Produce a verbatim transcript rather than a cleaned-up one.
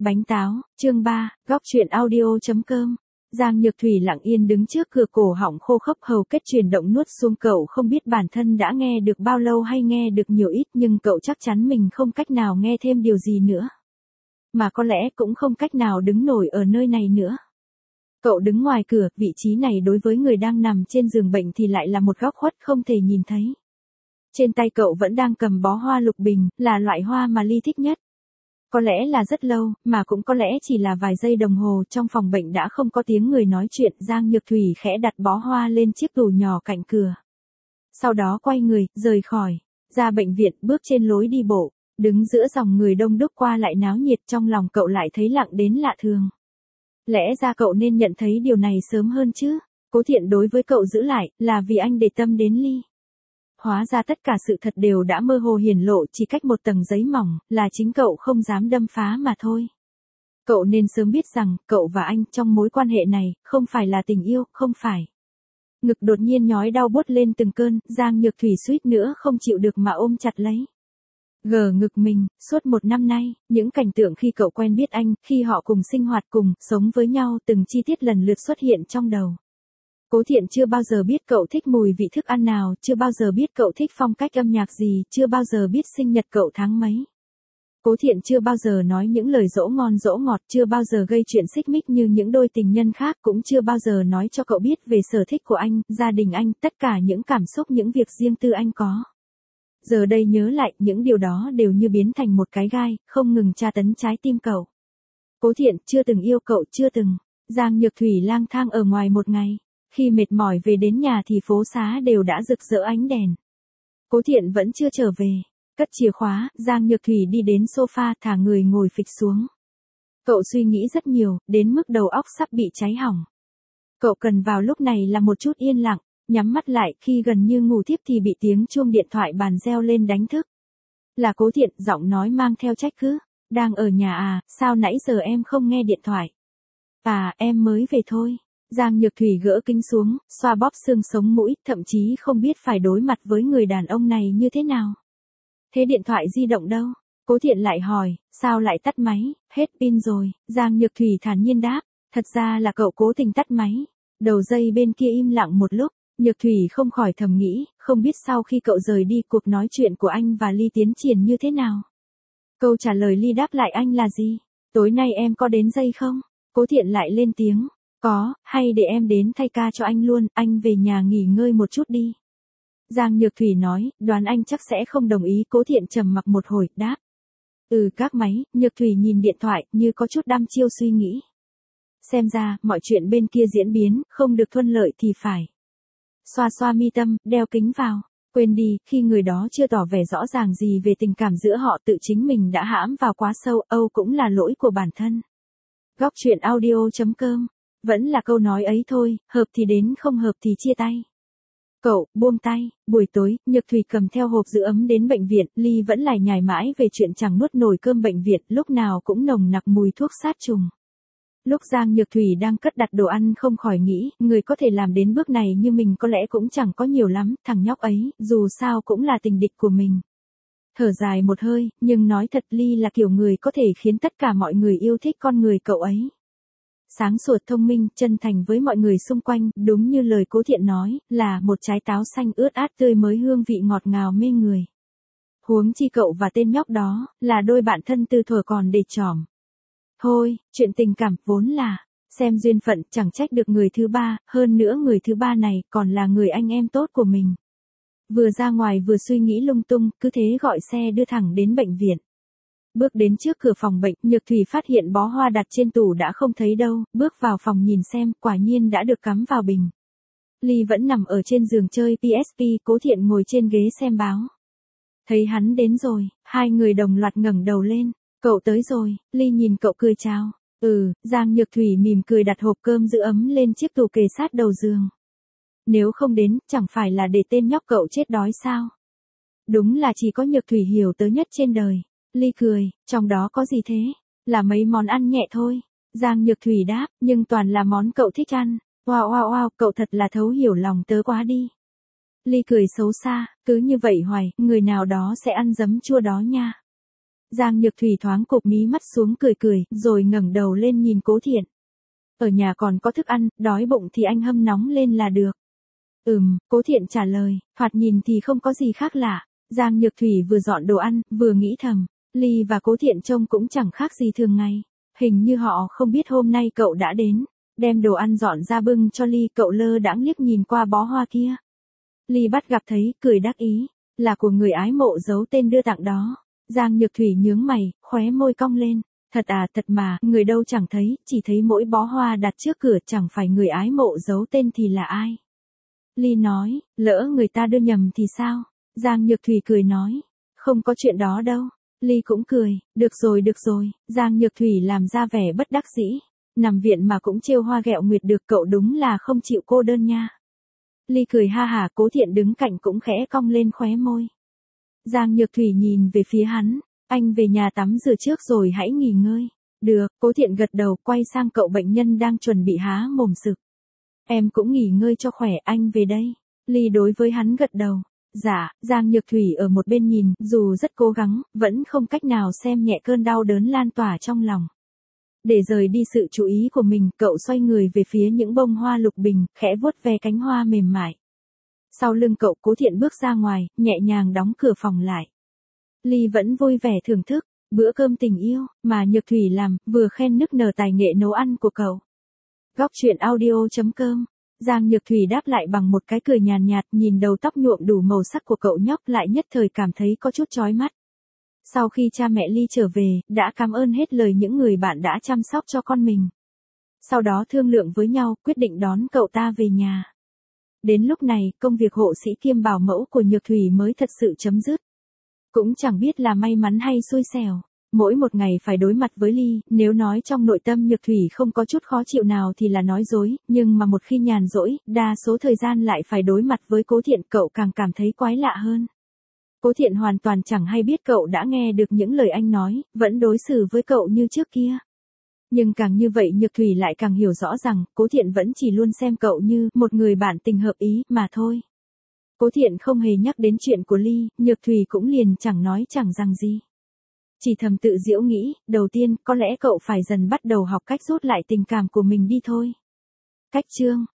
Bánh táo, chương ba, góc truyện audio.com. Giang Nhược Thủy lặng yên đứng trước cửa, cổ họng khô khốc, hầu kết chuyển động nuốt xuống. Cậu không biết bản thân đã nghe được bao lâu hay nghe được nhiều ít, nhưng cậu chắc chắn mình không cách nào nghe thêm điều gì nữa. Mà có lẽ cũng không cách nào đứng nổi ở nơi này nữa. Cậu đứng ngoài cửa, vị trí này đối với người đang nằm trên giường bệnh thì lại là một góc khuất không thể nhìn thấy. Trên tay cậu vẫn đang cầm bó hoa lục bình, là loại hoa mà Ly thích nhất. Có lẽ là rất lâu, mà cũng có lẽ chỉ là vài giây đồng hồ, trong phòng bệnh đã không có tiếng người nói chuyện. Giang Nhược Thủy khẽ đặt bó hoa lên chiếc tủ nhỏ cạnh cửa. Sau đó quay người, rời khỏi, ra bệnh viện, bước trên lối đi bộ, đứng giữa dòng người đông đúc qua lại náo nhiệt. Trong lòng cậu lại thấy lặng đến lạ thường. Lẽ ra cậu nên nhận thấy điều này sớm hơn chứ. Cố Thiện đối với cậu giữ lại, là vì anh để tâm đến Ly. Hóa ra tất cả sự thật đều đã mơ hồ hiển lộ, chỉ cách một tầng giấy mỏng, là chính cậu không dám đâm phá mà thôi. Cậu nên sớm biết rằng, cậu và anh trong mối quan hệ này, không phải là tình yêu, không phải. Ngực đột nhiên nhói đau buốt lên từng cơn, Giang Nhược Thủy suýt nữa không chịu được mà ôm chặt lấy. Gờ ngực mình, suốt một năm nay, những cảnh tượng khi cậu quen biết anh, khi họ cùng sinh hoạt cùng, sống với nhau, từng chi tiết lần lượt xuất hiện trong đầu. Cố Thiện chưa bao giờ biết cậu thích mùi vị thức ăn nào, chưa bao giờ biết cậu thích phong cách âm nhạc gì, chưa bao giờ biết sinh nhật cậu tháng mấy. Cố Thiện chưa bao giờ nói những lời dỗ ngon dỗ ngọt, chưa bao giờ gây chuyện xích mích như những đôi tình nhân khác, cũng chưa bao giờ nói cho cậu biết về sở thích của anh, gia đình anh, tất cả những cảm xúc, những việc riêng tư anh có. Giờ đây nhớ lại, những điều đó đều như biến thành một cái gai, không ngừng tra tấn trái tim cậu. Cố Thiện chưa từng yêu cậu, chưa từng. Giang Nhược Thủy lang thang ở ngoài một ngày. Khi mệt mỏi về đến nhà thì phố xá đều đã rực rỡ ánh đèn. Cố Thiện vẫn chưa trở về. Cất chìa khóa, Giang Nhược Thủy đi đến sofa, thả người ngồi phịch xuống. Cậu suy nghĩ rất nhiều, đến mức đầu óc sắp bị cháy hỏng. Cậu cần vào lúc này là một chút yên lặng, nhắm mắt lại. Khi gần như ngủ thiếp thì bị tiếng chuông điện thoại bàn reo lên đánh thức. Là Cố Thiện, giọng nói mang theo trách cứ. Đang ở nhà à, sao nãy giờ em không nghe điện thoại? À, em mới về thôi. Giang Nhược Thủy gỡ kính xuống, xoa bóp xương sống mũi, thậm chí không biết phải đối mặt với người đàn ông này như thế nào. Thế điện thoại di động đâu? Cố Thiện lại hỏi, sao lại tắt máy, hết pin rồi. Giang Nhược Thủy thản nhiên đáp, thật ra là cậu cố tình tắt máy. Đầu dây bên kia im lặng một lúc, Nhược Thủy không khỏi thầm nghĩ, không biết sau khi cậu rời đi, cuộc nói chuyện của anh và Ly tiến triển như thế nào. Câu trả lời Ly đáp lại anh là gì? Tối nay em có đến dây không? Cố Thiện lại lên tiếng. Có, hay để em đến thay ca cho anh luôn, anh về nhà nghỉ ngơi một chút đi. Giang Nhược Thủy nói, đoán anh chắc sẽ không đồng ý. Cố Thiện trầm mặc một hồi, đáp. Ừ, các máy. Nhược Thủy nhìn điện thoại, như có chút đăm chiêu suy nghĩ. Xem ra, mọi chuyện bên kia diễn biến, không được thuận lợi thì phải. Xoa xoa mi tâm, đeo kính vào. Quên đi, khi người đó chưa tỏ vẻ rõ ràng gì về tình cảm giữa họ, tự chính mình đã hãm vào quá sâu, âu cũng là lỗi của bản thân. Góc truyện audio.com. Vẫn là câu nói ấy thôi, hợp thì đến, không hợp thì chia tay. Cậu, buông tay. Buổi tối, Nhược Thủy cầm theo hộp giữ ấm đến bệnh viện, Ly vẫn lải nhải mãi về chuyện chẳng nuốt nổi cơm bệnh viện, lúc nào cũng nồng nặc mùi thuốc sát trùng. Lúc Giang Nhược Thủy đang cất đặt đồ ăn không khỏi nghĩ, người có thể làm đến bước này như mình có lẽ cũng chẳng có nhiều lắm, thằng nhóc ấy, dù sao cũng là tình địch của mình. Thở dài một hơi, nhưng nói thật, Ly là kiểu người có thể khiến tất cả mọi người yêu thích con người cậu ấy. Sáng suốt, thông minh, chân thành với mọi người xung quanh, đúng như lời Cố Thiện nói, là một trái táo xanh ướt át tươi mới, hương vị ngọt ngào mê người. Huống chi cậu và tên nhóc đó, là đôi bạn thân từ thuở còn để trỏm. Thôi, chuyện tình cảm vốn là, xem duyên phận, chẳng trách được người thứ ba, hơn nữa người thứ ba này, còn là người anh em tốt của mình. Vừa ra ngoài vừa suy nghĩ lung tung, cứ thế gọi xe đưa thẳng đến bệnh viện. Bước đến trước cửa phòng bệnh, Nhược Thủy phát hiện bó hoa đặt trên tủ đã không thấy đâu, bước vào phòng nhìn xem, quả nhiên đã được cắm vào bình. Ly vẫn nằm ở trên giường chơi pê ét pê, Cố Thiện ngồi trên ghế xem báo. Thấy hắn đến rồi, hai người đồng loạt ngẩng đầu lên. Cậu tới rồi. Ly nhìn cậu cười chào. Ừ. Giang Nhược Thủy mỉm cười đặt hộp cơm giữ ấm lên chiếc tủ kề sát đầu giường. Nếu không đến, chẳng phải là để tên nhóc cậu chết đói sao? Đúng là chỉ có Nhược Thủy hiểu tớ nhất trên đời. Ly cười, trong đó có gì thế? Là mấy món ăn nhẹ thôi. Giang Nhược Thủy đáp, nhưng toàn là món cậu thích ăn. Wow wow wow, cậu thật là thấu hiểu lòng tớ quá đi. Ly cười xấu xa, cứ như vậy hoài, người nào đó sẽ ăn giấm chua đó nha. Giang Nhược Thủy thoáng cụp mí mắt xuống cười cười, rồi ngẩng đầu lên nhìn Cố Thiện. Ở nhà còn có thức ăn, đói bụng thì anh hâm nóng lên là được. Ừm, Cố Thiện trả lời, thoạt nhìn thì không có gì khác lạ. Giang Nhược Thủy vừa dọn đồ ăn, vừa nghĩ thầm, Ly và Cố Thiện trông cũng chẳng khác gì thường ngày. Hình như họ không biết hôm nay cậu đã đến. Đem đồ ăn dọn ra bưng cho Ly, cậu lơ đãng liếc nhìn qua bó hoa kia. Ly bắt gặp thấy, cười đắc ý, là của người ái mộ giấu tên đưa tặng đó. Giang Nhược Thủy nhướng mày, khóe môi cong lên. Thật à, thật mà, người đâu chẳng thấy, chỉ thấy mỗi bó hoa đặt trước cửa, chẳng phải người ái mộ giấu tên thì là ai. Ly nói, lỡ người ta đưa nhầm thì sao? Giang Nhược Thủy cười nói, không có chuyện đó đâu. Ly cũng cười, được rồi được rồi. Giang Nhược Thủy làm ra vẻ bất đắc dĩ. Nằm viện mà cũng trêu hoa ghẹo nguyệt được, cậu đúng là không chịu cô đơn nha. Ly cười ha hả, Cố Thiện đứng cạnh cũng khẽ cong lên khóe môi. Giang Nhược Thủy nhìn về phía hắn, anh về nhà tắm rửa trước rồi hãy nghỉ ngơi. Được, Cố Thiện gật đầu, quay sang cậu bệnh nhân đang chuẩn bị há mồm sực. Em cũng nghỉ ngơi cho khỏe, anh về đây. Ly đối với hắn gật đầu. Dạ, Giang Nhược Thủy ở một bên nhìn, dù rất cố gắng, vẫn không cách nào xem nhẹ cơn đau đớn lan tỏa trong lòng. Để rời đi sự chú ý của mình, cậu xoay người về phía những bông hoa lục bình, khẽ vuốt ve cánh hoa mềm mại. Sau lưng cậu, Cố Thiện bước ra ngoài, nhẹ nhàng đóng cửa phòng lại. Ly vẫn vui vẻ thưởng thức bữa cơm tình yêu mà Nhược Thủy làm, vừa khen nức nở tài nghệ nấu ăn của cậu. Góc truyện audio chấm com. Giang Nhược Thủy đáp lại bằng một cái cười nhàn nhạt, nhìn đầu tóc nhuộm đủ màu sắc của cậu nhóc lại nhất thời cảm thấy có chút chói mắt. Sau khi cha mẹ Ly trở về, đã cảm ơn hết lời những người bạn đã chăm sóc cho con mình. Sau đó thương lượng với nhau, quyết định đón cậu ta về nhà. Đến lúc này, công việc hộ sĩ kiêm bảo mẫu của Nhược Thủy mới thật sự chấm dứt. Cũng chẳng biết là may mắn hay xui xẻo. Mỗi một ngày phải đối mặt với Ly, nếu nói trong nội tâm Nhược Thủy không có chút khó chịu nào thì là nói dối, nhưng mà một khi nhàn rỗi, đa số thời gian lại phải đối mặt với Cố Thiện, cậu càng cảm thấy quái lạ hơn. Cố Thiện hoàn toàn chẳng hay biết cậu đã nghe được những lời anh nói, vẫn đối xử với cậu như trước kia. Nhưng càng như vậy Nhược Thủy lại càng hiểu rõ rằng, Cố Thiện vẫn chỉ luôn xem cậu như một người bạn tình hợp ý, mà thôi. Cố Thiện không hề nhắc đến chuyện của Ly, Nhược Thủy cũng liền chẳng nói chẳng rằng gì. Chỉ thầm tự giễu nghĩ, đầu tiên, có lẽ cậu phải dần bắt đầu học cách rút lại tình cảm của mình đi thôi. Cách chương